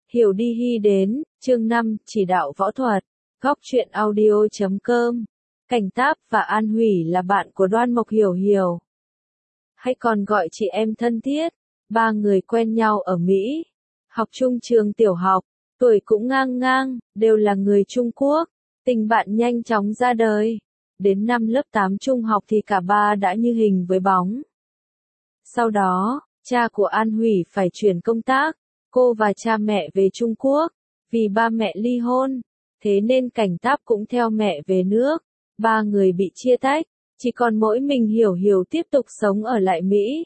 Hiểu đi hy đến, chương 5, chỉ đạo võ thuật, góc truyện audio.com. Cảnh Táp và An Hủy là bạn của Đoan Mộc Hiểu Hiểu, hay còn gọi chị em thân thiết. Ba người quen nhau ở Mỹ, học chung trường tiểu học, tuổi cũng ngang ngang, đều là người Trung Quốc. Tình bạn nhanh chóng ra đời. Đến năm lớp 8 trung học thì cả ba đã như hình với bóng. Sau đó, cha của An Hủy phải chuyển công tác, cô và cha mẹ về Trung Quốc, vì ba mẹ ly hôn, thế nên Cảnh Táp cũng theo mẹ về nước. Ba người bị chia tách, chỉ còn mỗi mình Hiểu Hiểu tiếp tục sống ở lại Mỹ.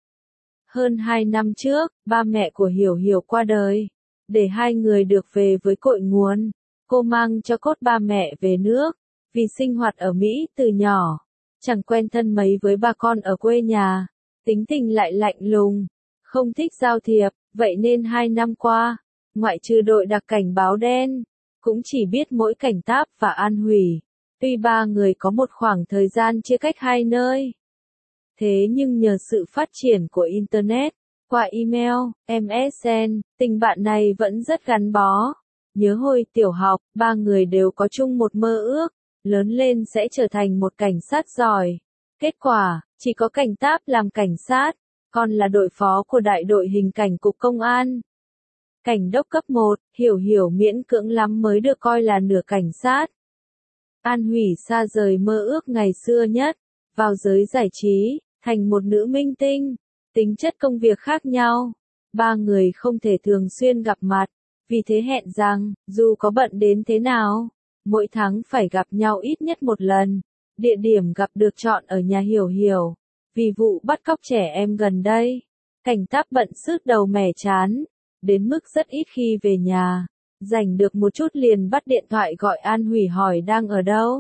Hơn 2 năm trước, ba mẹ của Hiểu Hiểu qua đời. Để hai người được về với cội nguồn, cô mang cho cốt ba mẹ về nước. Vì sinh hoạt ở Mỹ từ nhỏ, chẳng quen thân mấy với bà con ở quê nhà, tính tình lại lạnh lùng, không thích giao thiệp, vậy nên 2 năm qua, ngoại trừ đội đặc cảnh báo đen, cũng chỉ biết mỗi Cảnh Táp và An Hủy. Tuy ba người có một khoảng thời gian chia cách hai nơi, thế nhưng nhờ sự phát triển của Internet, qua email, MSN, tình bạn này vẫn rất gắn bó. Nhớ hồi tiểu học, ba người đều có chung một mơ ước, lớn lên sẽ trở thành một cảnh sát giỏi. Kết quả, chỉ có Cảnh Táp làm cảnh sát, còn là đội phó của đại đội hình cảnh cục công an. Cảnh đốc cấp 1, Hiểu Hiểu miễn cưỡng lắm mới được coi là nửa cảnh sát. An Hủy xa rời mơ ước ngày xưa nhất, vào giới giải trí, thành một nữ minh tinh. Tính chất công việc khác nhau, ba người không thể thường xuyên gặp mặt, vì thế hẹn rằng, dù có bận đến thế nào, mỗi tháng phải gặp nhau ít nhất một lần. Địa điểm gặp được chọn ở nhà Hiểu Hiểu, vì vụ bắt cóc trẻ em gần đây. Cảnh Táp bận sứt đầu mẻ chán, đến mức rất ít khi về nhà. Rảnh được một chút liền bắt điện thoại gọi An Hủy hỏi đang ở đâu.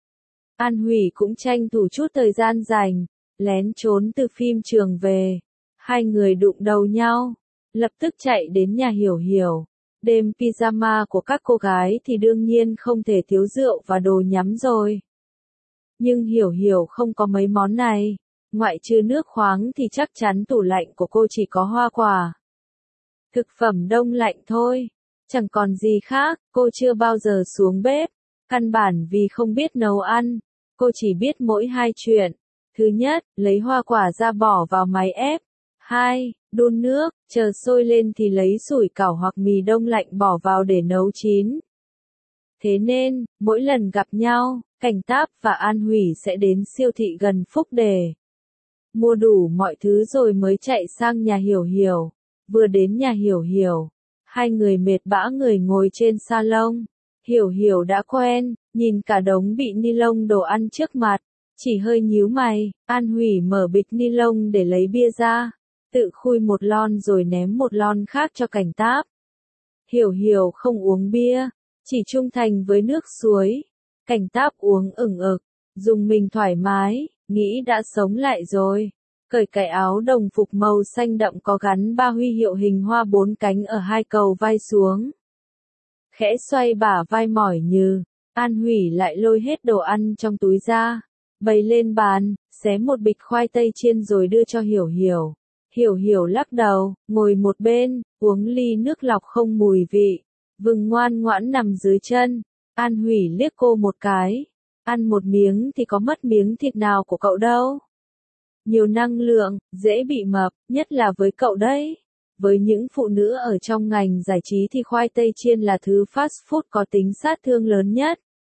An Hủy cũng tranh thủ chút thời gian rảnh, lén trốn từ phim trường về. Hai người đụng đầu nhau, lập tức chạy đến nhà Hiểu Hiểu. Đêm pyjama của các cô gái thì đương nhiên không thể thiếu rượu và đồ nhắm rồi. Nhưng Hiểu Hiểu không có mấy món này, ngoại trừ nước khoáng thì chắc chắn tủ lạnh của cô chỉ có hoa quả. Thực phẩm đông lạnh thôi, chẳng còn gì khác. Cô chưa bao giờ xuống bếp, căn bản vì không biết nấu ăn. Cô chỉ biết mỗi hai chuyện. Thứ nhất, lấy hoa quả ra bỏ vào máy ép. 2. Đun nước, chờ sôi lên thì lấy sủi cảo hoặc mì đông lạnh bỏ vào để nấu chín. Thế nên, mỗi lần gặp nhau, Cảnh Táp và An Hủy sẽ đến siêu thị gần Phúc để mua đủ mọi thứ rồi mới chạy sang nhà Hiểu Hiểu. Vừa đến nhà Hiểu Hiểu, hai người mệt bã người ngồi trên salon. Hiểu Hiểu đã quen, nhìn cả đống bị ni lông đồ ăn trước mặt, chỉ hơi nhíu mày. An Hủy mở bịch ni lông để lấy bia ra, tự khui một lon rồi ném một lon khác cho Cảnh Táp. Hiểu Hiểu không uống bia, chỉ trung thành với nước suối. Cảnh Táp uống ửng ực, dùng mình thoải mái, nghĩ đã sống lại rồi. Cởi cái áo đồng phục màu xanh đậm có gắn 3 huy hiệu hình hoa 4 cánh ở hai cầu vai xuống. Khẽ xoay bả vai mỏi như, An Hủy lại lôi hết đồ ăn trong túi ra, bày lên bàn, xé một bịch khoai tây chiên rồi đưa cho Hiểu Hiểu. Hiểu Hiểu lắc đầu, ngồi một bên, uống ly nước lọc không mùi vị, vừng ngoan ngoãn nằm dưới chân. An Hủy liếc cô một cái, ăn một miếng thì có mất miếng thịt nào của cậu đâu. Nhiều năng lượng, dễ bị mập, nhất là với cậu đấy. Với những phụ nữ ở trong ngành giải trí thì khoai tây chiên là thứ fast food có tính sát thương lớn nhất.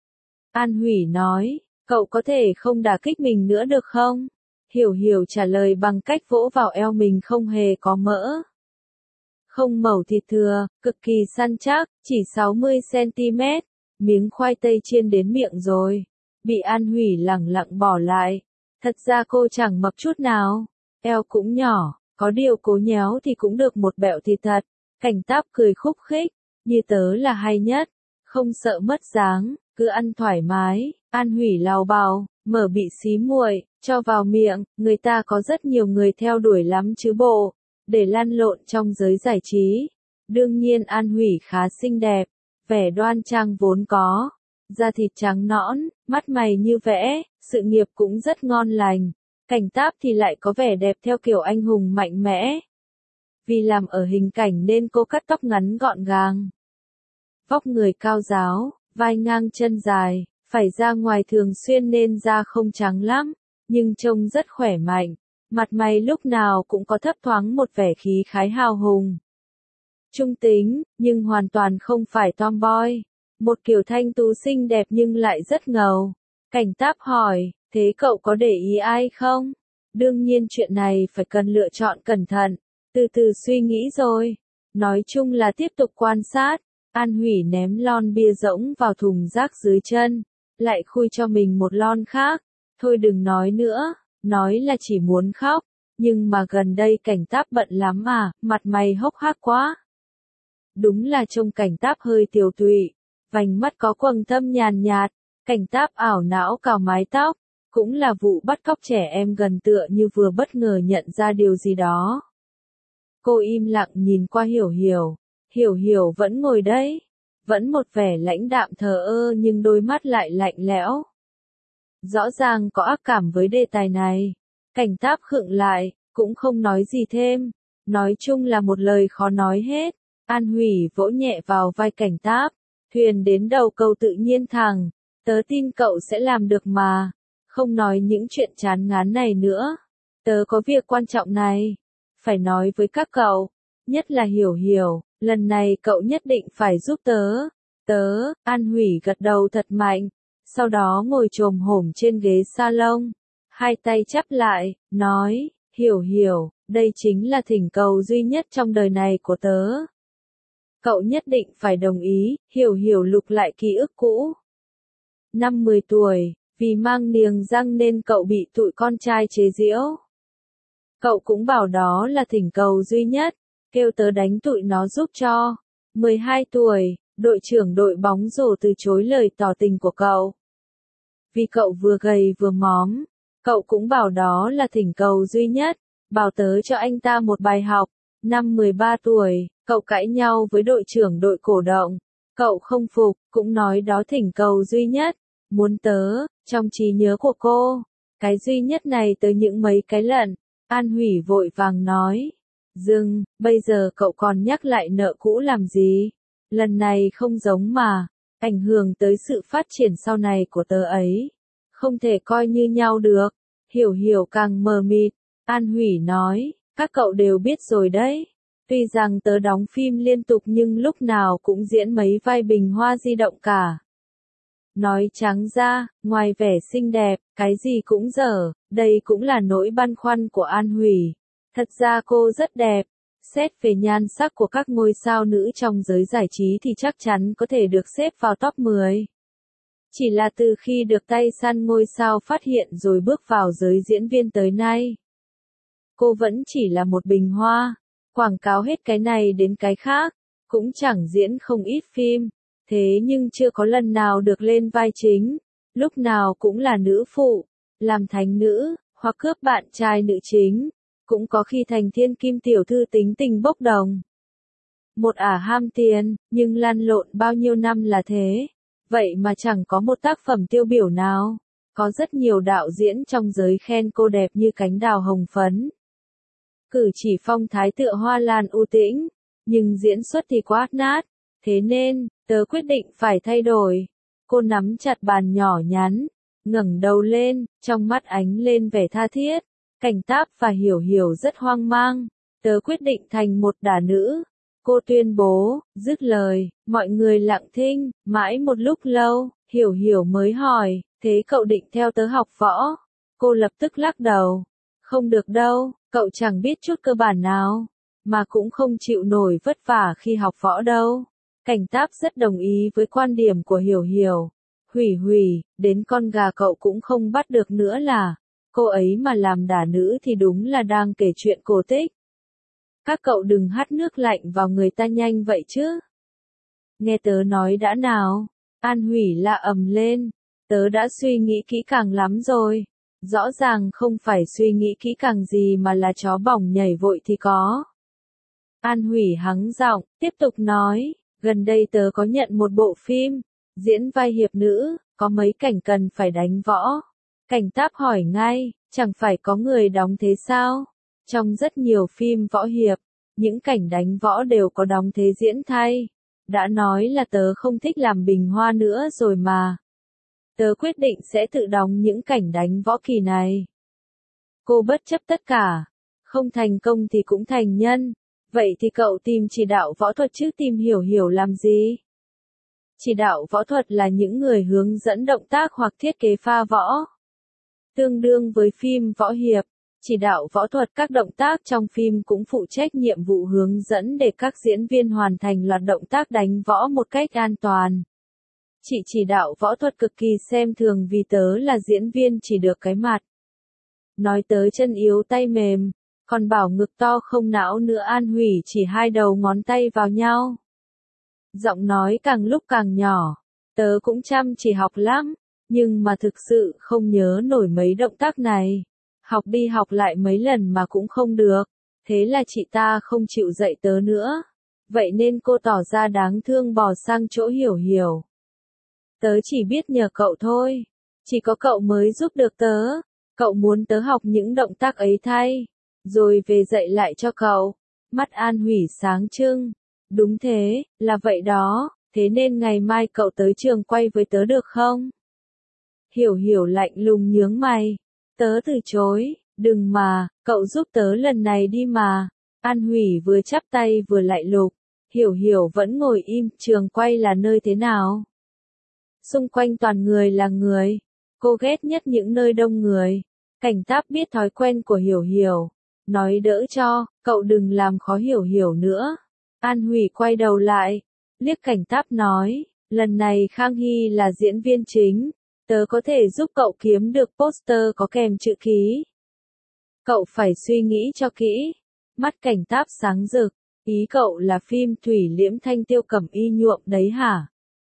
An Hủy nói, cậu có thể không đả kích mình nữa được không? Hiểu Hiểu trả lời bằng cách vỗ vào eo mình không hề có mỡ. Không mẩu thịt thừa, cực kỳ săn chắc, chỉ 60cm. Miếng khoai tây chiên đến miệng rồi. Bị An Hủy lẳng lặng bỏ lại. Thật ra cô chẳng mập chút nào. Eo cũng nhỏ, có điều cố nhéo thì cũng được một bẹo thịt thật. Cảnh Táp cười khúc khích. Như tớ là hay nhất. Không sợ mất dáng, cứ ăn thoải mái. An Hủy lào bào, mở bị xí muội, cho vào miệng. Người ta có rất nhiều người theo đuổi lắm chứ bộ. Để lăn lộn trong giới giải trí. Đương nhiên An Hủy khá xinh đẹp. Vẻ đoan trang vốn có. Da thịt trắng nõn, mắt mày như vẽ, sự nghiệp cũng rất ngon lành. Cảnh Táp thì lại có vẻ đẹp theo kiểu anh hùng mạnh mẽ. Vì làm ở hình cảnh nên cô cắt tóc ngắn gọn gàng. Vóc người cao ráo, vai ngang chân dài, phải ra ngoài thường xuyên nên da không trắng lắm, nhưng trông rất khỏe mạnh. Mặt mày lúc nào cũng có thấp thoáng một vẻ khí khái hào hùng. Trung tính, nhưng hoàn toàn không phải tomboy. Một kiểu thanh tú xinh đẹp nhưng lại rất ngầu. Cảnh Táp hỏi, thế cậu có để ý ai không? Đương nhiên chuyện này phải cần lựa chọn cẩn thận, từ từ suy nghĩ rồi. Nói chung là tiếp tục quan sát. An Hủy ném lon bia rỗng vào thùng rác dưới chân, lại khui cho mình một lon khác. Thôi đừng nói nữa, nói là chỉ muốn khóc, nhưng mà gần đây Cảnh Táp bận lắm à, mặt mày hốc hác quá. Đúng là trông Cảnh Táp hơi tiều tụy, vành mắt có quầng thâm nhàn nhạt, Cảnh Táp ảo não cào mái tóc, cũng là vụ bắt cóc trẻ em gần tựa như vừa bất ngờ nhận ra điều gì đó. Cô im lặng nhìn qua Hiểu Hiểu. Hiểu Hiểu vẫn ngồi đấy, vẫn một vẻ lãnh đạm thờ ơ nhưng đôi mắt lại lạnh lẽo. Rõ ràng có ác cảm với đề tài này. Cảnh Táp khựng lại, cũng không nói gì thêm. Nói chung là một lời khó nói hết. An Hủy vỗ nhẹ vào vai Cảnh Táp. Thuyền đến đầu cầu tự nhiên thẳng. Tớ tin cậu sẽ làm được mà. Không nói những chuyện chán ngán này nữa. Tớ có việc quan trọng này. Phải nói với các cậu. Nhất là Hiểu Hiểu. Lần này cậu nhất định phải giúp tớ. Tớ, An Hủy gật đầu thật mạnh. Sau đó ngồi chồm hổm trên ghế salon. Hai tay chắp lại, nói, Hiểu Hiểu, đây chính là thỉnh cầu duy nhất trong đời này của tớ. Cậu nhất định phải đồng ý. Hiểu Hiểu lục lại ký ức cũ. Năm 10 tuổi, vì mang niềng răng nên cậu bị tụi con trai chế giễu. Cậu cũng bảo đó là thỉnh cầu duy nhất, kêu tớ đánh tụi nó giúp cho. 12 tuổi, đội trưởng đội bóng rổ từ chối lời tỏ tình của cậu. Vì cậu vừa gầy vừa móm, cậu cũng bảo đó là thỉnh cầu duy nhất, bảo tớ cho anh ta một bài học. Năm 13 tuổi, cậu cãi nhau với đội trưởng đội cổ động. Cậu không phục, cũng nói đó thỉnh cầu duy nhất, muốn tớ, trong trí nhớ của cô. Cái duy nhất này tới những mấy cái lần. An Hủy vội vàng nói. Dừng, bây giờ cậu còn nhắc lại nợ cũ làm gì? Lần này không giống mà, ảnh hưởng tới sự phát triển sau này của tớ ấy. Không thể coi như nhau được. Hiểu Hiểu càng mờ mịt. An Hủy nói, các cậu đều biết rồi đấy. Tuy rằng tớ đóng phim liên tục nhưng lúc nào cũng diễn mấy vai bình hoa di động cả. Nói trắng ra, ngoài vẻ xinh đẹp, cái gì cũng dở, đây cũng là nỗi băn khoăn của An Hủy. Thật ra cô rất đẹp. Xét về nhan sắc của các ngôi sao nữ trong giới giải trí thì chắc chắn có thể được xếp vào top 10. Chỉ là từ khi được tay săn ngôi sao phát hiện rồi bước vào giới diễn viên tới nay, cô vẫn chỉ là một bình hoa, quảng cáo hết cái này đến cái khác, cũng chẳng diễn không ít phim, thế nhưng chưa có lần nào được lên vai chính, lúc nào cũng là nữ phụ, làm thánh nữ, hoặc cướp bạn trai nữ chính. Cũng có khi thành thiên kim tiểu thư tính tình bốc đồng. Một ả ham tiền, nhưng lăn lộn bao nhiêu năm là thế. Vậy mà chẳng có một tác phẩm tiêu biểu nào. Có rất nhiều đạo diễn trong giới khen cô đẹp như cánh đào hồng phấn. Cử chỉ phong thái tựa hoa lan u tĩnh, nhưng diễn xuất thì quá nát. Thế nên, tớ quyết định phải thay đổi. Cô nắm chặt bàn nhỏ nhắn, ngẩng đầu lên, trong mắt ánh lên vẻ tha thiết. Cảnh Táp và Hiểu Hiểu rất hoang mang. Tớ quyết định thành một đả nữ. Cô tuyên bố, dứt lời, mọi người lặng thinh, mãi một lúc lâu, Hiểu Hiểu mới hỏi, thế cậu định theo tớ học võ? Cô lập tức lắc đầu. Không được đâu, cậu chẳng biết chút cơ bản nào, mà cũng không chịu nổi vất vả khi học võ đâu. Cảnh Táp rất đồng ý với quan điểm của Hiểu Hiểu. Hủy hủy, đến con gà cậu cũng không bắt được nữa là. Cô ấy mà làm đả nữ thì đúng là đang kể chuyện cổ tích. Các cậu đừng hắt nước lạnh vào người ta nhanh vậy chứ. Nghe tớ nói đã nào. An Hủy la ầm lên. Tớ đã suy nghĩ kỹ càng lắm rồi. Rõ ràng không phải suy nghĩ kỹ càng gì mà là chó bỏng nhảy vội thì có. An Hủy hắng giọng, tiếp tục nói. Gần đây tớ có nhận một bộ phim. Diễn vai hiệp nữ, có mấy cảnh cần phải đánh võ. Cảnh Táp hỏi ngay, chẳng phải có người đóng thế sao? Trong rất nhiều phim võ hiệp, những cảnh đánh võ đều có đóng thế diễn thay. Đã nói là tớ không thích làm bình hoa nữa rồi mà. Tớ quyết định sẽ tự đóng những cảnh đánh võ kỳ này. Cô bất chấp tất cả. Không thành công thì cũng thành nhân. Vậy thì cậu tìm chỉ đạo võ thuật chứ tìm Hiểu Hiểu làm gì? Chỉ đạo võ thuật là những người hướng dẫn động tác hoặc thiết kế pha võ. Tương đương với phim võ hiệp, chỉ đạo võ thuật các động tác trong phim cũng phụ trách nhiệm vụ hướng dẫn để các diễn viên hoàn thành loạt động tác đánh võ một cách an toàn. Chị chỉ đạo võ thuật cực kỳ xem thường vì tớ là diễn viên chỉ được cái mặt. Nói tớ chân yếu tay mềm, còn bảo ngực to không não nữa. An Hủy chỉ hai đầu ngón tay vào nhau. Giọng nói càng lúc càng nhỏ, tớ cũng chăm chỉ học lắm, nhưng mà thực sự không nhớ nổi mấy động tác này. Học đi học lại mấy lần mà cũng không được, thế là chị ta không chịu dạy tớ nữa. Vậy nên cô tỏ ra đáng thương bỏ sang chỗ Hiểu Hiểu. Tớ chỉ biết nhờ cậu thôi, chỉ có cậu mới giúp được tớ. Cậu muốn tớ học những động tác ấy thay, rồi về dạy lại cho cậu. Mắt An Hủy sáng trưng. Đúng thế, là vậy đó, thế nên ngày mai cậu tới trường quay với tớ được không? Hiểu Hiểu lạnh lùng nhướng mày. Tớ từ chối, đừng mà, cậu giúp tớ lần này đi mà. An Hủy vừa chắp tay vừa lại lục. Hiểu Hiểu vẫn ngồi im, trường quay là nơi thế nào? Xung quanh toàn người là người. Cô ghét nhất những nơi đông người. Cảnh Táp biết thói quen của Hiểu Hiểu. Nói đỡ cho, cậu đừng làm khó Hiểu Hiểu nữa. An Hủy quay đầu lại, liếc Cảnh Táp nói, lần này Khang Hy là diễn viên chính, tớ có thể giúp cậu kiếm được poster có kèm chữ ký. Cậu phải suy nghĩ cho kỹ. Mắt Cảnh Táp sáng rực, ý cậu là phim Thủy Liễm Thanh Tiêu Cẩm Y nhuộm đấy hả?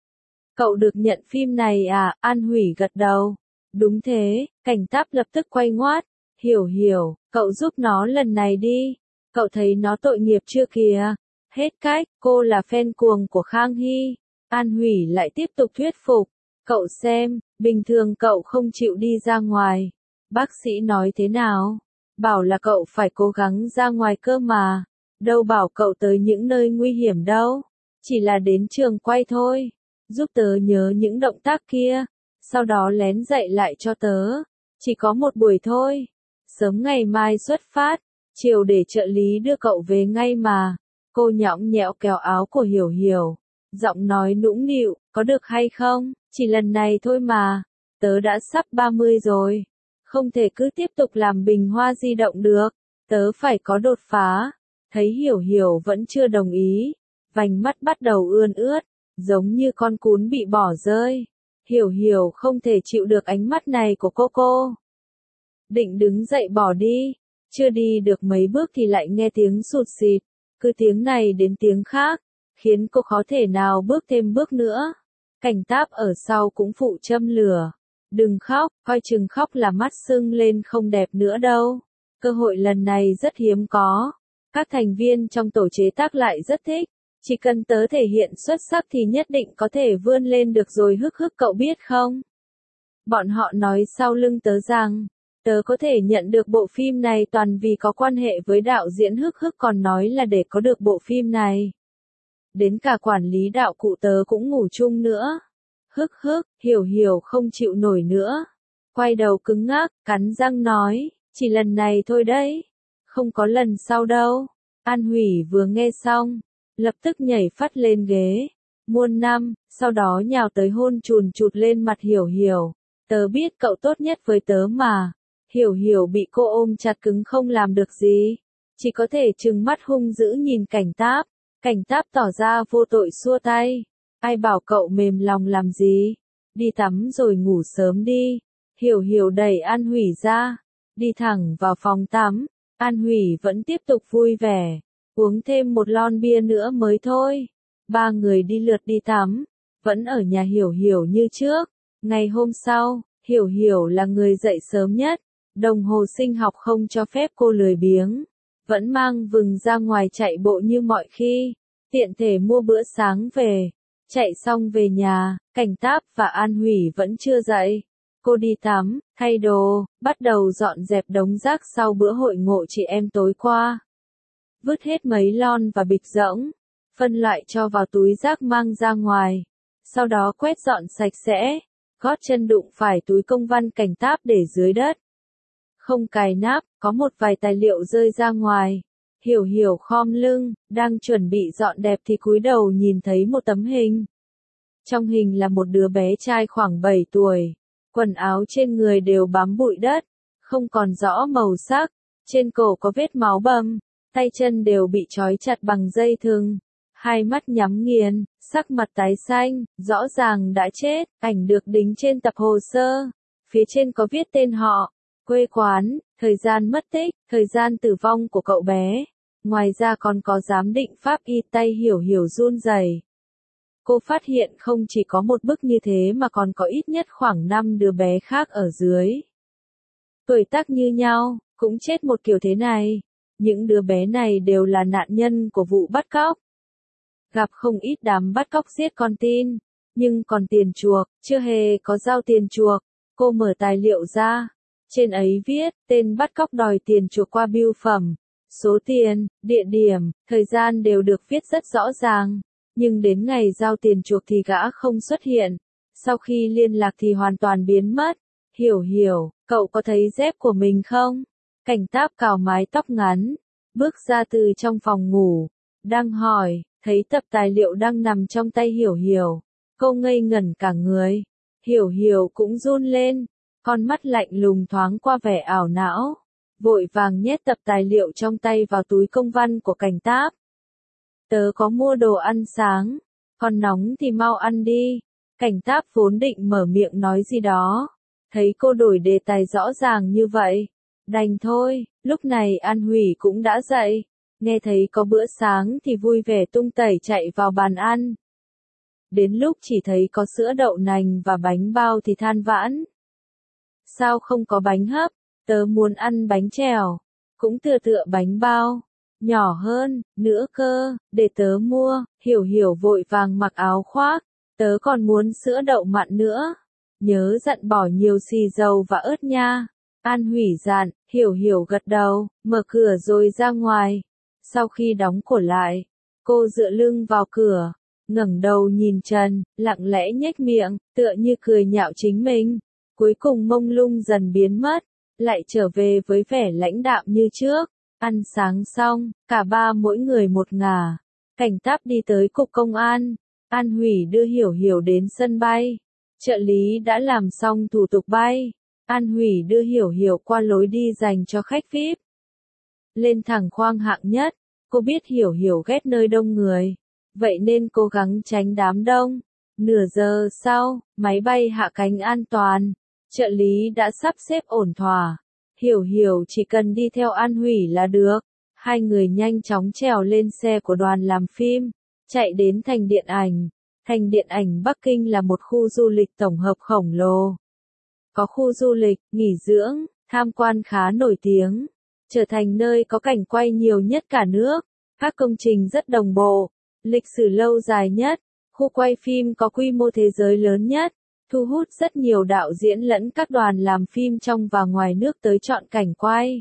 Cậu được nhận phim này à? An Hủy gật đầu. Đúng thế, Cảnh Táp lập tức quay ngoắt. Hiểu Hiểu, cậu giúp nó lần này đi. Cậu thấy nó tội nghiệp chưa kìa? Hết cách, cô là fan cuồng của Khang Hy. An Hủy lại tiếp tục thuyết phục. Cậu xem, bình thường cậu không chịu đi ra ngoài. Bác sĩ nói thế nào? Bảo là cậu phải cố gắng ra ngoài cơ mà. Đâu bảo cậu tới những nơi nguy hiểm đâu. Chỉ là đến trường quay thôi. Giúp tớ nhớ những động tác kia. Sau đó lén dạy lại cho tớ. Chỉ có một buổi thôi. Sớm ngày mai xuất phát. Chiều để trợ lý đưa cậu về ngay mà. Cô nhõng nhẽo kéo áo của Hiểu Hiểu. Giọng nói nũng nịu, có được hay không? Chỉ lần này thôi mà. Tớ đã sắp 30 rồi. Không thể cứ tiếp tục làm bình hoa di động được. Tớ phải có đột phá. Thấy Hiểu Hiểu vẫn chưa đồng ý. Vành mắt bắt đầu ươn ướt. Giống như con cún bị bỏ rơi. Hiểu Hiểu không thể chịu được ánh mắt này của cô. Định đứng dậy bỏ đi. Chưa đi được mấy bước thì lại nghe tiếng sụt sịt. Cứ tiếng này đến tiếng khác. Khiến cô khó thể nào bước thêm bước nữa. Cảnh Táp ở sau cũng phụ châm lửa. Đừng khóc, coi chừng khóc là mắt sưng lên không đẹp nữa đâu. Cơ hội lần này rất hiếm có. Các thành viên trong tổ chế tác lại rất thích. Chỉ cần tớ thể hiện xuất sắc thì nhất định có thể vươn lên được rồi hức hức cậu biết không? Bọn họ nói sau lưng tớ rằng, tớ có thể nhận được bộ phim này toàn vì có quan hệ với đạo diễn hức hức còn nói là để có được bộ phim này. Đến cả quản lý đạo cụ tớ cũng ngủ chung nữa. Hức hức, Hiểu Hiểu không chịu nổi nữa. Quay đầu cứng ngắc, cắn răng nói, chỉ lần này thôi đấy. Không có lần sau đâu. An Hủy vừa nghe xong, lập tức nhảy phắt lên ghế. Muôn năm, sau đó nhào tới hôn chùn chụt lên mặt Hiểu Hiểu. Tớ biết cậu tốt nhất với tớ mà. Hiểu Hiểu bị cô ôm chặt cứng không làm được gì. Chỉ có thể trừng mắt hung dữ nhìn Cảnh Táp. Cảnh Táp tỏ ra vô tội xua tay. Ai bảo cậu mềm lòng làm gì? Đi tắm rồi ngủ sớm đi. Hiểu Hiểu đẩy An Hủy ra. Đi thẳng vào phòng tắm. An Hủy vẫn tiếp tục vui vẻ. Uống thêm một lon bia nữa mới thôi. Ba người đi lượt đi tắm. Vẫn ở nhà Hiểu Hiểu như trước. Ngày hôm sau, Hiểu Hiểu là người dậy sớm nhất. Đồng hồ sinh học không cho phép cô lười biếng. Vẫn mang vừng ra ngoài chạy bộ như mọi khi. Tiện thể mua bữa sáng về. Chạy xong về nhà, Cảnh Táp và An Hủy vẫn chưa dậy. Cô đi tắm, thay đồ, bắt đầu dọn dẹp đống rác sau bữa hội ngộ chị em tối qua. vứt hết mấy lon và bịch rỗng, phân loại cho vào túi rác mang ra ngoài, sau đó quét dọn sạch sẽ, gót chân đụng phải túi công văn cảnh táp để dưới đất. Không cài nắp, có một vài tài liệu rơi ra ngoài. Hiểu Hiểu khom lưng, đang chuẩn bị dọn dẹp thì cúi đầu nhìn thấy một tấm hình. Trong hình là một đứa bé trai khoảng 7 tuổi, quần áo trên người đều bám bụi đất, không còn rõ màu sắc, trên cổ có vết máu bầm, tay chân đều bị trói chặt bằng dây thừng, hai mắt nhắm nghiền, sắc mặt tái xanh, rõ ràng đã chết, ảnh được đính trên tập hồ sơ, phía trên có viết tên họ, quê quán, thời gian mất tích, thời gian tử vong của cậu bé. Ngoài ra còn có giám định pháp y, tay Hiểu Hiểu run rẩy. Cô phát hiện không chỉ có một bức như thế mà còn có ít nhất khoảng 5 đứa bé khác ở dưới. Tuổi tác như nhau, cũng chết một kiểu thế này. Những đứa bé này đều là nạn nhân của vụ bắt cóc. Gặp không ít đám bắt cóc giết con tin, nhưng còn tiền chuộc, chưa hề có giao tiền chuộc. Cô mở tài liệu ra, trên ấy viết, tên bắt cóc đòi tiền chuộc qua bưu phẩm. Số tiền, địa điểm, thời gian đều được viết rất rõ ràng, nhưng đến ngày giao tiền chuộc thì gã không xuất hiện, sau khi liên lạc thì hoàn toàn biến mất. Hiểu Hiểu, cậu có thấy dép của mình không? Cảnh táp cào mái tóc ngắn, bước ra từ trong phòng ngủ, đang hỏi, thấy tập tài liệu đang nằm trong tay Hiểu Hiểu. Cô ngây ngẩn cả người, Hiểu Hiểu cũng run lên, con mắt lạnh lùng thoáng qua vẻ ảo não. Vội vàng nhét tập tài liệu trong tay vào túi công văn của cảnh táp. Tớ có mua đồ ăn sáng, còn nóng thì mau ăn đi. Cảnh táp vốn định mở miệng nói gì đó, thấy cô đổi đề tài rõ ràng như vậy, đành thôi. Lúc này An Hủy cũng đã dậy, nghe thấy có bữa sáng thì vui vẻ tung tẩy chạy vào bàn ăn. Đến lúc chỉ thấy có sữa đậu nành và bánh bao thì than vãn. Sao không có bánh hấp? Tớ muốn ăn bánh trèo, cũng tựa bánh bao, nhỏ hơn, nữa cơ, để tớ mua. Hiểu Hiểu vội vàng mặc áo khoác, tớ còn muốn sữa đậu mặn nữa, nhớ dặn bỏ nhiều xì dầu và ớt nha. An Hủy dặn, Hiểu Hiểu gật đầu, mở cửa rồi ra ngoài. Sau khi đóng cửa lại, cô dựa lưng vào cửa, ngẩng đầu nhìn trần, lặng lẽ nhếch miệng, tựa như cười nhạo chính mình. Cuối cùng mông lung dần biến mất, lại trở về với vẻ lãnh đạm như trước. Ăn sáng xong, cả ba mỗi người một ngả. Cảnh táp đi tới cục công an. An Hủy đưa Hiểu Hiểu đến sân bay. Trợ lý đã làm xong thủ tục bay. An Hủy đưa Hiểu Hiểu qua lối đi dành cho khách VIP. Lên thẳng khoang hạng nhất. Cô biết Hiểu Hiểu ghét nơi đông người, vậy nên cố gắng tránh đám đông. Nửa giờ sau, máy bay hạ cánh an toàn. Trợ lý đã sắp xếp ổn thỏa. Hiểu Hiểu chỉ cần đi theo An Hủy là được. Hai người nhanh chóng trèo lên xe của đoàn làm phim, chạy đến thành điện ảnh. Thành điện ảnh Bắc Kinh là một khu du lịch tổng hợp khổng lồ. Có khu du lịch, nghỉ dưỡng, tham quan khá nổi tiếng, trở thành nơi có cảnh quay nhiều nhất cả nước. Các công trình rất đồng bộ, lịch sử lâu dài nhất, khu quay phim có quy mô thế giới lớn nhất, thu hút rất nhiều đạo diễn lẫn các đoàn làm phim trong và ngoài nước tới chọn cảnh quay.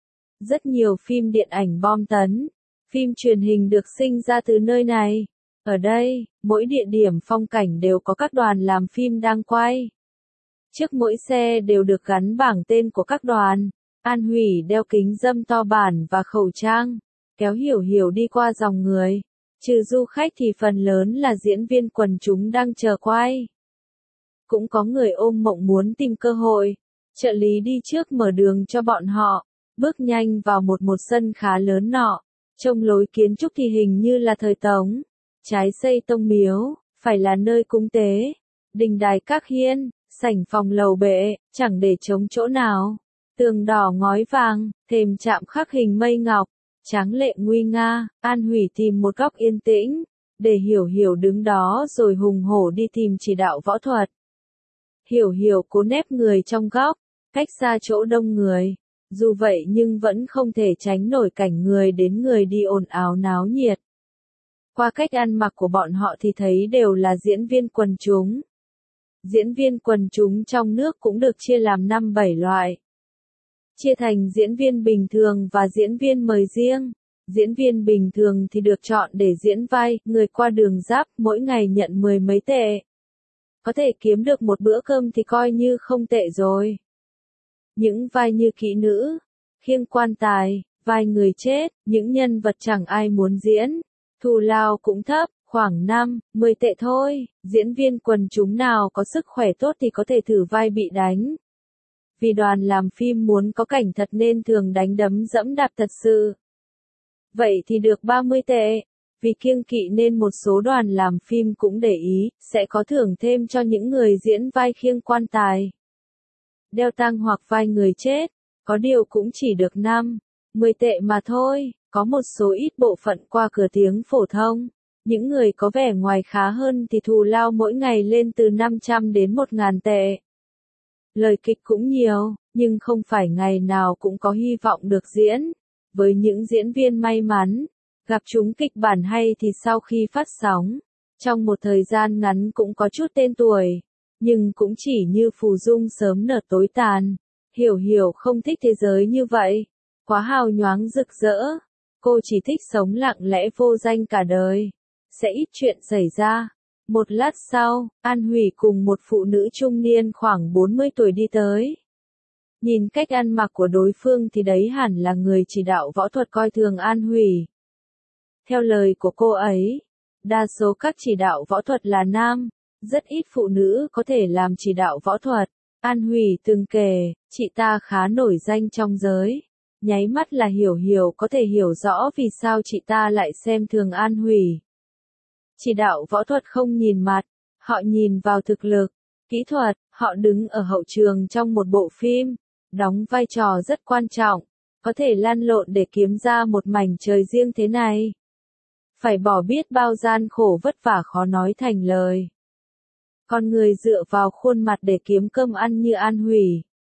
Rất nhiều phim điện ảnh bom tấn, phim truyền hình được sinh ra từ nơi này. Ở đây, mỗi địa điểm phong cảnh đều có các đoàn làm phim đang quay. Trước mỗi xe đều được gắn bảng tên của các đoàn. An Hủy đeo kính râm to bản và khẩu trang, kéo Hiểu Hiểu đi qua dòng người. Trừ du khách thì phần lớn là diễn viên quần chúng đang chờ quay. Cũng có người ôm mộng muốn tìm cơ hội. Trợ lý đi trước mở đường cho bọn họ, bước nhanh vào một sân khá lớn nọ. Trông lối kiến trúc thì hình như là thời Tống. Trái xây tông miếu, phải là nơi cúng tế. Đình đài các hiên, sảnh phòng lầu bệ, chẳng để trống chỗ nào. Tường đỏ ngói vàng, thềm chạm khắc hình mây ngọc, tráng lệ nguy nga. An Hủy tìm một góc yên tĩnh, để Hiểu Hiểu đứng đó rồi hùng hổ đi tìm chỉ đạo võ thuật. Hiểu Hiểu cố nép người trong góc, cách xa chỗ đông người. Dù vậy nhưng vẫn không thể tránh nổi cảnh người đến người đi ồn ào náo nhiệt. Qua cách ăn mặc của bọn họ thì thấy đều là diễn viên quần chúng. Diễn viên quần chúng trong nước cũng được chia làm 5-7 loại. Chia thành diễn viên bình thường và diễn viên mời riêng. Diễn viên bình thường thì được chọn để diễn vai người qua đường giáp, mỗi ngày nhận 10 mấy tệ. Có thể kiếm được một bữa cơm thì coi như không tệ rồi. Những vai như kỹ nữ, khiêng quan tài, vai người chết, những nhân vật chẳng ai muốn diễn. Thù lao cũng thấp, khoảng 5, 10 tệ thôi. Diễn viên quần chúng nào có sức khỏe tốt thì có thể thử vai bị đánh. Vì đoàn làm phim muốn có cảnh thật nên thường đánh đấm dẫm đạp thật sự. Vậy thì được 30 tệ. Vì kiêng kỵ nên một số đoàn làm phim cũng để ý, sẽ có thưởng thêm cho những người diễn vai khiêng quan tài, đeo tang hoặc vai người chết. Có điều cũng chỉ được 5, 10 tệ mà thôi. Có một số ít bộ phận qua cửa tiếng phổ thông. Những người có vẻ ngoài khá hơn thì thù lao mỗi ngày lên từ 500 đến 1.000 tệ. Lời kịch cũng nhiều, nhưng không phải ngày nào cũng có hy vọng được diễn. Với những diễn viên may mắn, gặp chúng kịch bản hay thì sau khi phát sóng, trong một thời gian ngắn cũng có chút tên tuổi. Nhưng cũng chỉ như phù dung sớm nở tối tàn. Hiểu Hiểu không thích thế giới như vậy. Quá hào nhoáng rực rỡ. Cô chỉ thích sống lặng lẽ vô danh cả đời. Sẽ ít chuyện xảy ra. Một lát sau, An Hủy cùng một phụ nữ trung niên khoảng 40 tuổi đi tới. Nhìn cách ăn mặc của đối phương thì đấy hẳn là người chỉ đạo võ thuật coi thường An Hủy. Theo lời của cô ấy, đa số các chỉ đạo võ thuật là nam, rất ít phụ nữ có thể làm chỉ đạo võ thuật. An Hủy từng kể, chị ta khá nổi danh trong giới. Nháy mắt là Hiểu Hiểu có thể hiểu rõ vì sao chị ta lại xem thường An Hủy. Chỉ đạo võ thuật không nhìn mặt, họ nhìn vào thực lực, kỹ thuật, họ đứng ở hậu trường trong một bộ phim, đóng vai trò rất quan trọng, có thể lăn lộn để kiếm ra một mảnh trời riêng thế này. Phải bỏ biết bao gian khổ vất vả khó nói thành lời. Con người dựa vào khuôn mặt để kiếm cơm ăn như An Hủy.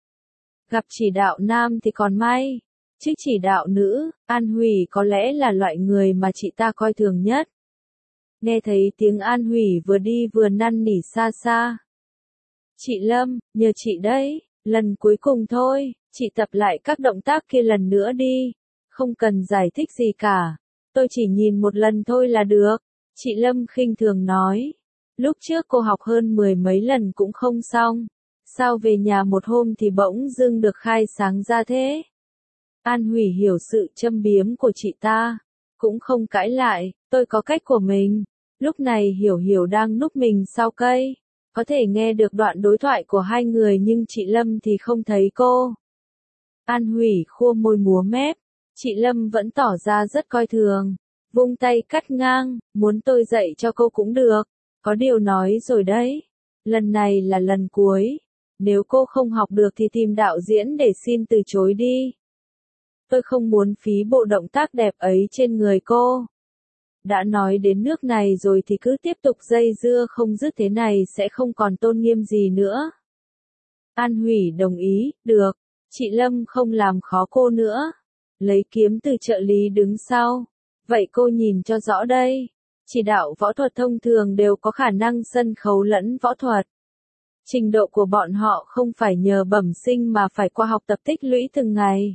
Gặp chỉ đạo nam thì còn may, chứ chỉ đạo nữ, An Hủy có lẽ là loại người mà chị ta coi thường nhất. Nghe thấy tiếng An Hủy vừa đi vừa năn nỉ xa xa. Chị Lâm, nhờ chị đấy, lần cuối cùng thôi, chị tập lại các động tác kia lần nữa đi. Không cần giải thích gì cả. Tôi chỉ nhìn một lần thôi là được. Chị Lâm khinh thường nói. Lúc trước cô học hơn 10 mấy lần cũng không xong. Sao về nhà một hôm thì bỗng dưng được khai sáng ra thế? An Hủy hiểu sự châm biếm của chị ta. Cũng không cãi lại, tôi có cách của mình. Lúc này Hiểu Hiểu đang núp mình sau cây. Có thể nghe được đoạn đối thoại của hai người nhưng chị Lâm thì không thấy cô. An Hủy khua môi múa mép. Chị Lâm vẫn tỏ ra rất coi thường. Vung tay cắt ngang, muốn tôi dạy cho cô cũng được. Có điều nói rồi đấy. Lần này là lần cuối. Nếu cô không học được thì tìm đạo diễn để xin từ chối đi. Tôi không muốn phí bộ động tác đẹp ấy trên người cô. Đã nói đến nước này rồi thì cứ tiếp tục dây dưa không dứt thế này sẽ không còn tôn nghiêm gì nữa. An Hủy đồng ý, được. Chị Lâm không làm khó cô nữa. Lấy kiếm từ trợ lý đứng sau. Vậy cô nhìn cho rõ đây. Chỉ đạo võ thuật thông thường đều có khả năng sân khấu lẫn võ thuật. Trình độ của bọn họ không phải nhờ bẩm sinh mà phải qua học tập tích lũy từng ngày.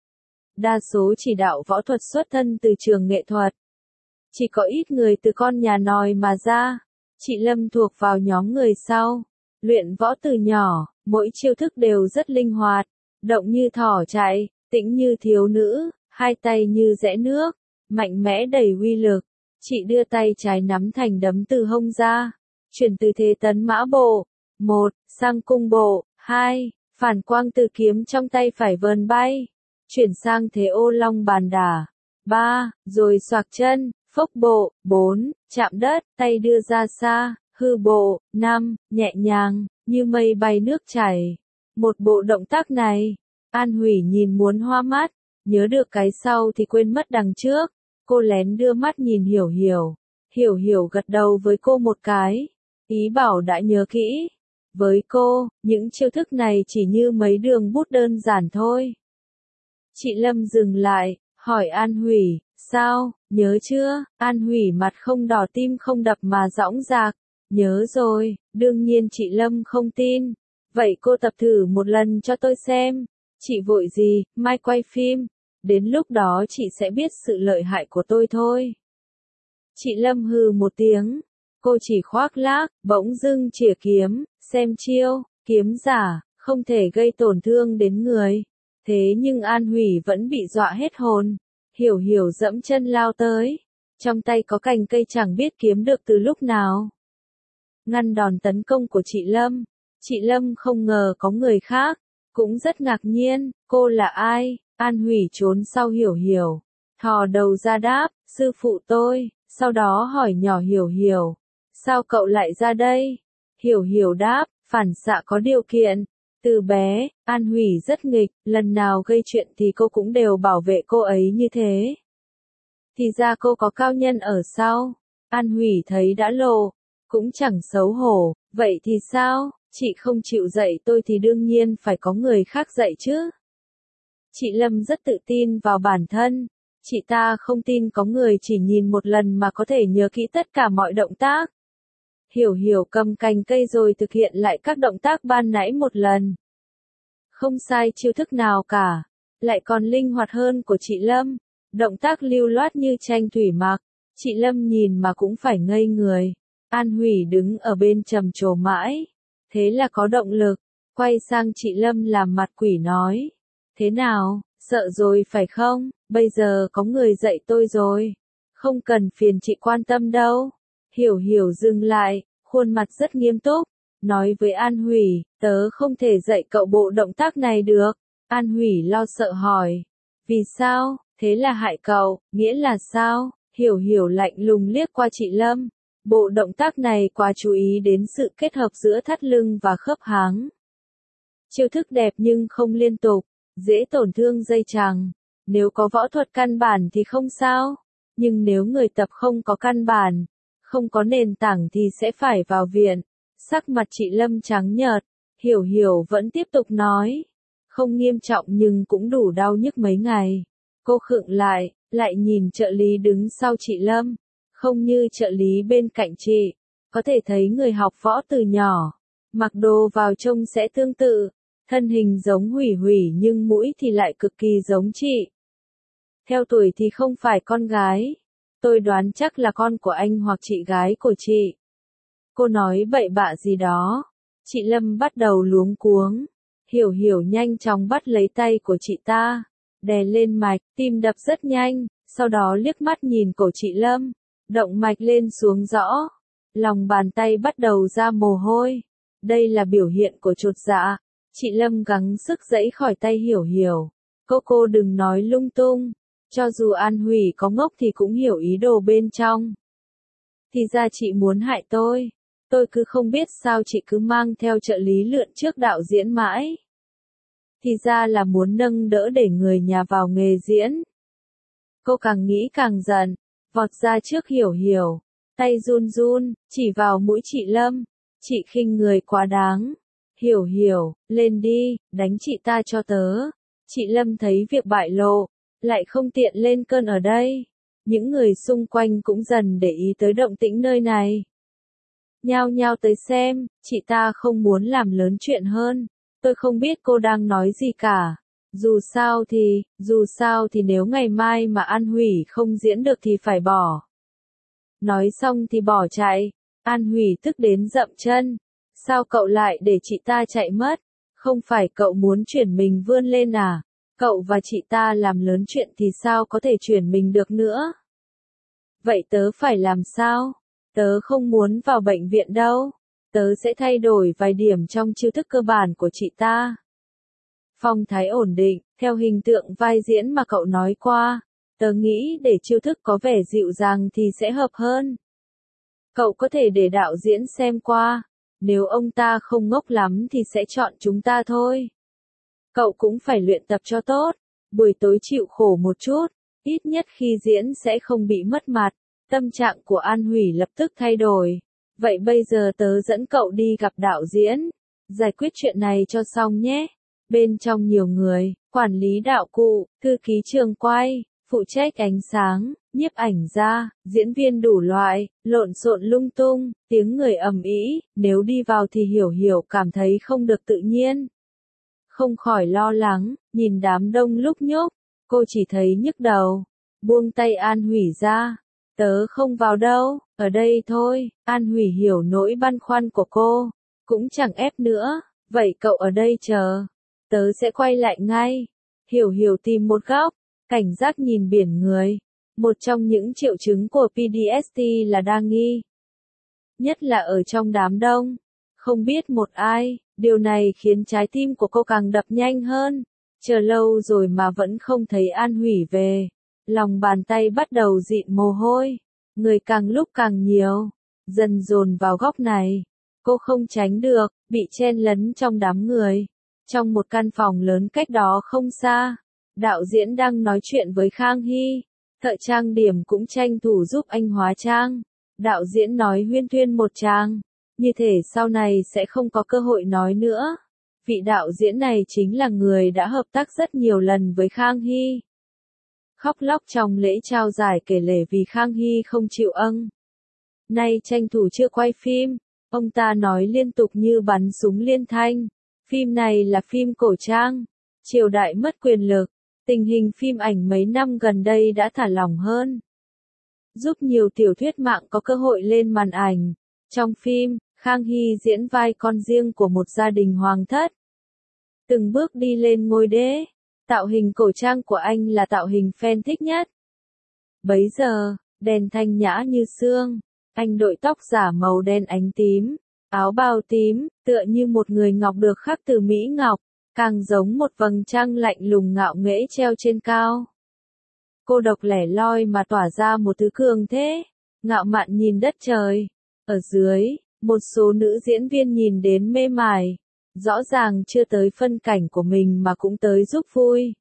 Đa số chỉ đạo võ thuật xuất thân từ trường nghệ thuật. Chỉ có ít người từ con nhà nòi mà ra. Chị Lâm thuộc vào nhóm người sau. Luyện võ từ nhỏ, mỗi chiêu thức đều rất linh hoạt. Động như thỏ chạy, tĩnh như thiếu nữ, hai tay như rẽ nước, mạnh mẽ đầy uy lực. Chị đưa tay trái nắm thành đấm từ hông ra. Chuyển từ thế tấn mã bộ. 1, sang cung bộ. 2, phản quang từ kiếm trong tay phải vờn bay. Chuyển sang thế ô long bàn đả. 3, rồi xoạc chân, phốc bộ. 4, chạm đất, tay đưa ra xa, hư bộ. 5, nhẹ nhàng, như mây bay nước chảy. Một bộ động tác này, An Hủy nhìn muốn hoa mắt, nhớ được cái sau thì quên mất đằng trước. Cô lén đưa mắt nhìn Hiểu Hiểu. Hiểu Hiểu gật đầu với cô một cái. Ý bảo đã nhớ kỹ. Với cô, những chiêu thức này chỉ như mấy đường bút đơn giản thôi. Chị Lâm dừng lại, hỏi An Hủy, sao, nhớ chưa? An Hủy mặt không đỏ tim không đập mà dõng dạc. Nhớ rồi, đương nhiên chị Lâm không tin. Vậy cô tập thử một lần cho tôi xem. Chị vội gì, mai quay phim. đến lúc đó chị sẽ biết sự lợi hại của tôi thôi. Chị Lâm hừ một tiếng, cô chỉ khoác lác, bỗng dưng chỉa kiếm, xem chiêu, kiếm giả, không thể gây tổn thương đến người. Thế nhưng An Hủy vẫn bị dọa hết hồn, Hiểu Hiểu dẫm chân lao tới, trong tay có cành cây chẳng biết kiếm được từ lúc nào. Ngăn đòn tấn công của chị Lâm. Chị Lâm không ngờ có người khác, cũng rất ngạc nhiên, cô là ai? An Hủy trốn sau Hiểu Hiểu, thò đầu ra đáp, sư phụ tôi, sau đó hỏi nhỏ Hiểu Hiểu, sao cậu lại ra đây? Hiểu Hiểu đáp, phản xạ có điều kiện. Từ bé, An Hủy rất nghịch, lần nào gây chuyện thì cô cũng đều bảo vệ cô ấy như thế. Thì ra cô có cao nhân ở sau. An Hủy thấy đã lộ, cũng chẳng xấu hổ, vậy thì sao? Chị không chịu dạy tôi thì đương nhiên phải có người khác dạy chứ. Chị Lâm rất tự tin vào bản thân, chị ta không tin có người chỉ nhìn một lần mà có thể nhớ kỹ tất cả mọi động tác. Hiểu Hiểu cầm cành cây rồi thực hiện lại các động tác ban nãy một lần. Không sai chiêu thức nào cả, lại còn linh hoạt hơn của chị Lâm, động tác lưu loát như tranh thủy mặc. Chị Lâm nhìn mà cũng phải ngây người. An Hủy đứng ở bên trầm trồ mãi, thế là có động lực, quay sang chị Lâm làm mặt quỷ nói. Thế nào, sợ rồi phải không? Bây giờ có người dạy tôi rồi. Không cần phiền chị quan tâm đâu. Hiểu Hiểu dừng lại, khuôn mặt rất nghiêm túc, nói với An Hủy, tớ không thể dạy cậu bộ động tác này được. An Hủy lo sợ hỏi. Vì sao? Thế là hại cậu, nghĩa là sao? Hiểu Hiểu lạnh lùng liếc qua chị Lâm. Bộ động tác này quá chú ý đến sự kết hợp giữa thắt lưng và khớp háng. Chiêu thức đẹp nhưng không liên tục, dễ tổn thương dây chằng. Nếu có võ thuật căn bản thì không sao, nhưng nếu người tập không có căn bản, không có nền tảng thì sẽ phải vào viện. Sắc mặt chị Lâm trắng nhợt, Hiểu Hiểu vẫn tiếp tục nói. Không nghiêm trọng nhưng cũng đủ đau nhức mấy ngày. Cô khựng lại nhìn trợ lý đứng sau chị Lâm. Không như trợ lý bên cạnh chị, có thể thấy người học võ từ nhỏ, mặc đồ vào trông sẽ tương tự, thân hình giống Hủy Hủy nhưng mũi thì lại cực kỳ giống chị. Theo tuổi thì không phải con gái, tôi đoán chắc là con của anh hoặc chị gái của chị. Cô nói bậy bạ gì đó, chị Lâm bắt đầu luống cuống, Hiểu Hiểu nhanh chóng bắt lấy tay của chị ta, đè lên mạch, tim đập rất nhanh, sau đó liếc mắt nhìn cổ chị Lâm. Động mạch lên xuống rõ, lòng bàn tay bắt đầu ra mồ hôi. Đây là biểu hiện của chột dạ. Chị Lâm gắng sức giãy khỏi tay Hiểu Hiểu. Cô đừng nói lung tung. Cho dù An Hủy có ngốc thì cũng hiểu ý đồ bên trong. Thì ra chị muốn hại tôi. Tôi cứ không biết sao chị cứ mang theo trợ lý lượn trước đạo diễn mãi. Thì ra là muốn nâng đỡ để người nhà vào nghề diễn. Cô càng nghĩ càng giận. Vọt ra trước Hiểu Hiểu, tay run run, chỉ vào mũi chị Lâm, chị khinh người quá đáng. Hiểu Hiểu, lên đi, đánh chị ta cho tớ. Chị Lâm thấy việc bại lộ, lại không tiện lên cơn ở đây. Những người xung quanh cũng dần để ý tới động tĩnh nơi này. Nhao nhao tới xem, chị ta không muốn làm lớn chuyện hơn. Tôi không biết cô đang nói gì cả. Dù sao thì nếu ngày mai mà An Hủy không diễn được thì phải bỏ. Nói xong thì bỏ chạy. An Hủy tức đến dậm chân. Sao cậu lại để chị ta chạy mất? Không phải cậu muốn chuyển mình vươn lên à? Cậu và chị ta làm lớn chuyện thì sao có thể chuyển mình được nữa? Vậy tớ phải làm sao? Tớ không muốn vào bệnh viện đâu. Tớ sẽ thay đổi vài điểm trong chiêu thức cơ bản của chị ta. Phong thái ổn định, theo hình tượng vai diễn mà cậu nói qua. Tớ nghĩ để chiêu thức có vẻ dịu dàng thì sẽ hợp hơn. Cậu có thể để đạo diễn xem qua. Nếu ông ta không ngốc lắm thì sẽ chọn chúng ta thôi. Cậu cũng phải luyện tập cho tốt. Buổi tối chịu khổ một chút. Ít nhất khi diễn sẽ không bị mất mặt. Tâm trạng của An Hủy lập tức thay đổi. Vậy bây giờ tớ dẫn cậu đi gặp đạo diễn. Giải quyết chuyện này cho xong nhé. Bên trong nhiều người, quản lý đạo cụ, thư ký trường quay, phụ trách ánh sáng, nhiếp ảnh gia, diễn viên đủ loại, lộn xộn lung tung, tiếng người ầm ĩ, nếu đi vào thì Hiểu Hiểu cảm thấy không được tự nhiên. Không khỏi lo lắng, nhìn đám đông lúc nhúc, Cô chỉ thấy nhức đầu, buông tay An Hủy ra. Tớ không vào đâu, ở đây thôi. An Hủy hiểu nỗi băn khoăn của cô, cũng chẳng ép nữa. Vậy cậu ở đây chờ, tớ sẽ quay lại ngay. Hiểu Hiểu tìm một góc, cảnh giác nhìn biển người. Một trong những triệu chứng của PTSD là đa nghi. Nhất là ở trong đám đông, không biết một ai, điều này khiến trái tim của cô càng đập nhanh hơn. Chờ lâu rồi mà vẫn không thấy An Hủy về. Lòng bàn tay bắt đầu dịn mồ hôi, người càng lúc càng nhiều, dần dồn vào góc này. Cô không tránh được, bị chen lấn trong đám người. Trong một căn phòng lớn cách đó không xa, đạo diễn đang nói chuyện với Khang Hy. Thợ trang điểm cũng tranh thủ giúp anh hóa trang. Đạo diễn nói huyên thuyên một tràng, như thể sau này sẽ không có cơ hội nói nữa. Vị đạo diễn này chính là người đã hợp tác rất nhiều lần với Khang Hy. Khóc lóc trong lễ trao giải kể lể vì Khang Hy không chịu âng. Nay tranh thủ chưa quay phim, ông ta nói liên tục như bắn súng liên thanh. Phim này là phim cổ trang, triều đại mất quyền lực, tình hình phim ảnh mấy năm gần đây đã thả lỏng hơn, giúp nhiều tiểu thuyết mạng có cơ hội lên màn ảnh. Trong phim, Khang Hy diễn vai con riêng của một gia đình hoàng thất, từng bước đi lên ngôi đế. Tạo hình cổ trang của anh là tạo hình fan thích nhất. Bấy giờ, đèn thanh nhã như sương, anh đội tóc giả màu đen ánh tím, áo bào tím, tựa như một người ngọc được khắc từ mỹ ngọc, càng giống một vầng trăng lạnh lùng ngạo nghễ treo trên cao. Cô độc lẻ loi mà tỏa ra một thứ cường thế, ngạo mạn nhìn đất trời. Ở dưới, một số nữ diễn viên nhìn đến mê mải, rõ ràng chưa tới phân cảnh của mình mà cũng tới giúp vui.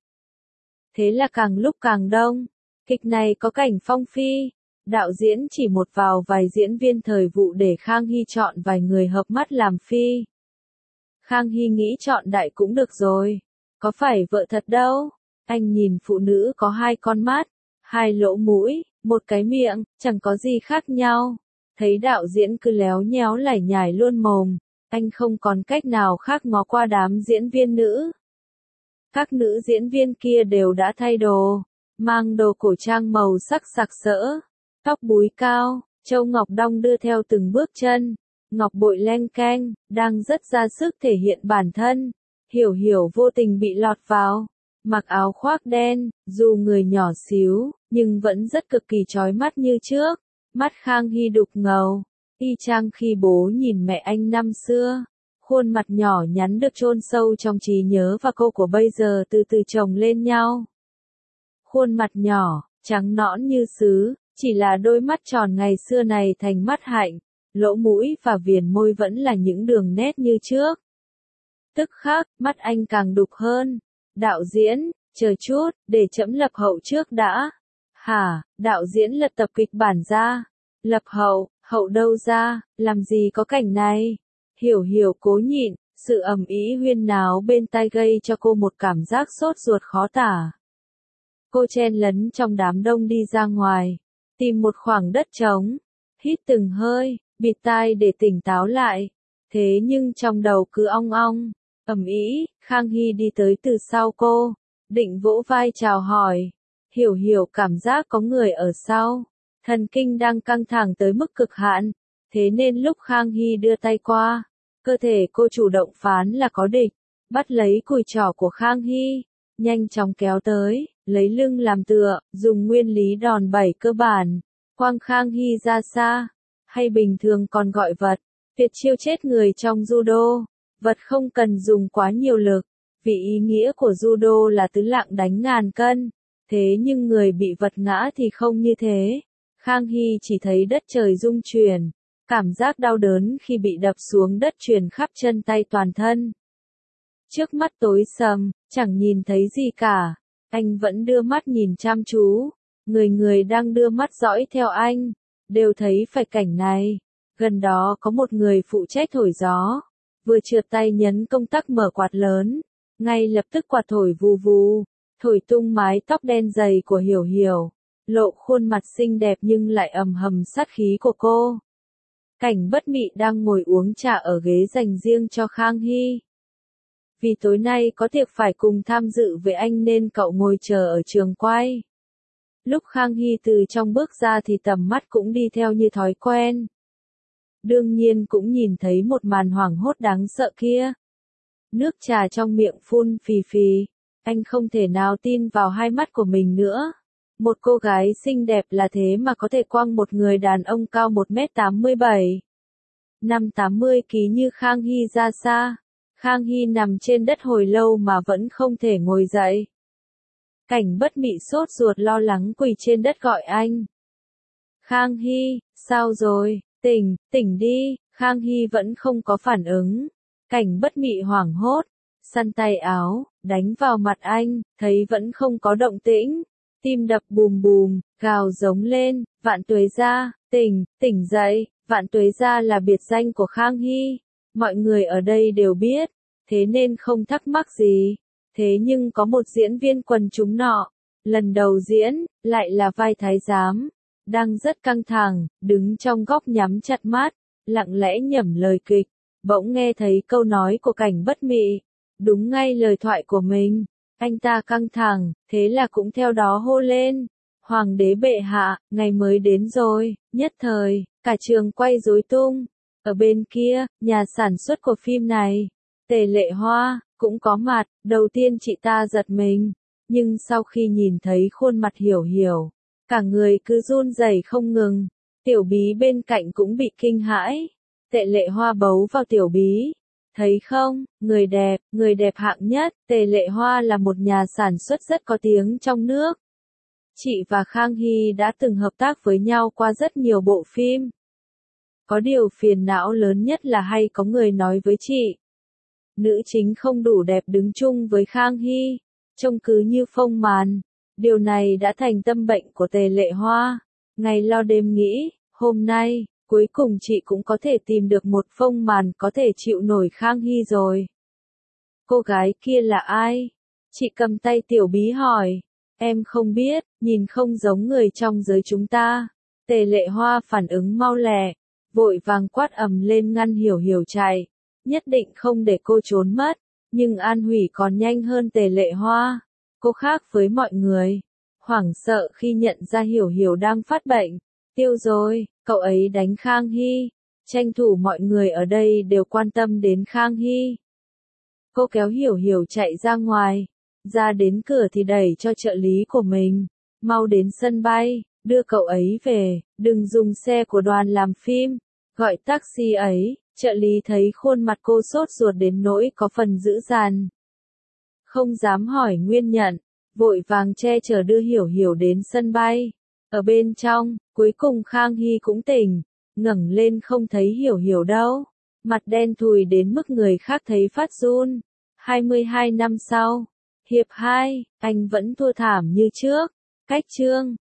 Thế là càng lúc càng đông, kịch này có cảnh phong phi, đạo diễn chỉ một vào vài diễn viên thời vụ để Khang Hy chọn vài người hợp mắt làm phi. Khang Hy nghĩ chọn đại cũng được rồi, có phải vợ thật đâu. Anh nhìn phụ nữ có hai con mắt, hai lỗ mũi, một cái miệng, chẳng có gì khác nhau. Thấy đạo diễn cứ léo nhéo lải nhải luôn mồm, anh không còn cách nào khác ngó qua đám diễn viên nữ. Các nữ diễn viên kia đều đã thay đồ, mang đồ cổ trang màu sắc sặc sỡ, tóc búi cao, châu ngọc đong đưa theo từng bước chân, ngọc bội leng keng, đang rất ra sức thể hiện bản thân. Hiểu Hiểu vô tình bị lọt vào, mặc áo khoác đen, dù người nhỏ xíu, nhưng vẫn rất cực kỳ chói mắt như trước. Mắt Khang Hy đục ngầu, y chang khi bố nhìn mẹ anh năm xưa. Khuôn mặt nhỏ nhắn được chôn sâu trong trí nhớ và cô của bây giờ từ từ chồng lên nhau. Khuôn mặt nhỏ, trắng nõn như sứ, chỉ là đôi mắt tròn ngày xưa này thành mắt hạnh, lỗ mũi và viền môi vẫn là những đường nét như trước. Tức khắc, mắt anh càng đục hơn. Đạo diễn, chờ chút, để trẫm lập hậu trước đã. Hả, đạo diễn lật tập kịch bản ra. Lập hậu, hậu đâu ra, làm gì có cảnh này? Hiểu Hiểu cố nhịn, sự ầm ĩ huyên náo bên tai gây cho cô một cảm giác sốt ruột khó tả. Cô chen lấn trong đám đông đi ra ngoài, tìm một khoảng đất trống, hít từng hơi, bịt tai để tỉnh táo lại. Thế nhưng trong đầu cứ ong ong, ầm ĩ. Khang Hy đi tới từ sau cô, định vỗ vai chào hỏi. Hiểu Hiểu cảm giác có người ở sau, thần kinh đang căng thẳng tới mức cực hạn, thế nên lúc Khang Hy đưa tay qua, cơ thể cô chủ động phán là có địch, bắt lấy cùi trỏ của Khang Hy, nhanh chóng kéo tới, lấy lưng làm tựa, dùng nguyên lý đòn bẩy cơ bản, quăng Khang Hy ra xa, hay bình thường còn gọi vật, tuyệt chiêu chết người trong judo. Vật không cần dùng quá nhiều lực, vì ý nghĩa của judo là tứ lạng đánh ngàn cân, thế nhưng người bị vật ngã thì không như thế. Khang Hy chỉ thấy đất trời rung chuyển, cảm giác đau đớn khi bị đập xuống đất truyền khắp chân tay toàn thân. Trước mắt tối sầm, chẳng nhìn thấy gì cả, anh vẫn đưa mắt nhìn chăm chú, người người đang đưa mắt dõi theo anh, đều thấy phải cảnh này. Gần đó có một người phụ trách thổi gió, vừa trượt tay nhấn công tắc mở quạt lớn, ngay lập tức quạt thổi vù vù, thổi tung mái tóc đen dày của Hiểu Hiểu, lộ khuôn mặt xinh đẹp nhưng lại ầm hầm sát khí của cô. Cảnh Bất Mị đang ngồi uống trà ở ghế dành riêng cho Khang Hy. Vì tối nay có tiệc phải cùng tham dự với anh nên cậu ngồi chờ ở trường quay. Lúc Khang Hy từ trong bước ra thì tầm mắt cũng đi theo như thói quen. Đương nhiên cũng nhìn thấy một màn hoảng hốt đáng sợ kia. Nước trà trong miệng phun phì phì. Anh không thể nào tin vào hai mắt của mình nữa. Một cô gái xinh đẹp là thế mà có thể quăng một người đàn ông cao 1m87. 580 ký như Khang Hy ra xa. Khang Hy nằm trên đất hồi lâu mà vẫn không thể ngồi dậy. Cảnh Bất Mị sốt ruột lo lắng quỳ trên đất gọi anh. Khang Hy, sao rồi, tỉnh đi, Khang Hy vẫn không có phản ứng. Cảnh Bất Mị hoảng hốt, săn tay áo, đánh vào mặt anh, thấy vẫn không có động tĩnh. Tim đập bùm bùm, gào giống lên, Vạn Tuế Gia, tỉnh dậy, Vạn Tuế Gia là biệt danh của Khang Hy. Mọi người ở đây đều biết, thế nên không thắc mắc gì. Thế nhưng có một diễn viên quần chúng nọ, lần đầu diễn, lại là vai thái giám, đang rất căng thẳng, đứng trong góc nhắm chặt mắt, lặng lẽ nhẩm lời kịch, bỗng nghe thấy câu nói của Cảnh Bất Mị, đúng ngay lời thoại của mình, anh ta căng thẳng, thế là cũng theo đó hô lên, Hoàng đế bệ hạ, ngày mới đến rồi, nhất thời, cả trường quay rối tung, ở bên kia, nhà sản xuất của phim này, Tề Lệ Hoa, cũng có mặt, đầu tiên chị ta giật mình, nhưng sau khi nhìn thấy khuôn mặt Hiểu Hiểu, cả người cứ run rẩy không ngừng, Tiểu Bí bên cạnh cũng bị kinh hãi, Tề Lệ Hoa bấu vào Tiểu Bí, thấy không, người đẹp hạng nhất, Tề Lệ Hoa là một nhà sản xuất rất có tiếng trong nước. Chị và Khang Hy đã từng hợp tác với nhau qua rất nhiều bộ phim. Có điều phiền não lớn nhất là hay có người nói với chị. Nữ chính không đủ đẹp đứng chung với Khang Hy, trông cứ như phông màn. Điều này đã thành tâm bệnh của Tề Lệ Hoa. Ngày lo đêm nghĩ, hôm nay, cuối cùng chị cũng có thể tìm được một phông màn có thể chịu nổi Khang Hy rồi. Cô gái kia là ai? Chị cầm tay Tiểu Bí hỏi. Em không biết, nhìn không giống người trong giới chúng ta. Tề Lệ Hoa phản ứng mau lẹ, vội vàng quát ầm lên ngăn Hiểu Hiểu chạy. Nhất định không để cô trốn mất, nhưng An Hủy còn nhanh hơn Tề Lệ Hoa. Cô khác với mọi người, hoảng sợ khi nhận ra Hiểu Hiểu đang phát bệnh. Tiêu rồi, cậu ấy đánh Khang Hy, tranh thủ mọi người ở đây đều quan tâm đến Khang Hy. Cô kéo Hiểu Hiểu chạy ra ngoài, ra đến cửa thì đẩy cho trợ lý của mình, mau đến sân bay, đưa cậu ấy về, đừng dùng xe của đoàn làm phim, gọi taxi ấy. Trợ lý thấy khuôn mặt cô sốt ruột đến nỗi có phần dữ dằn. Không dám hỏi nguyên nhân, vội vàng che chở đưa Hiểu Hiểu đến sân bay. Ở bên trong, cuối cùng Khang Hy cũng tỉnh, ngẩng lên không thấy Hiểu Hiểu đâu. Mặt đen thùi đến mức người khác thấy phát run. 22 năm sau, hiệp 2, anh vẫn thua thảm như trước. Cách chương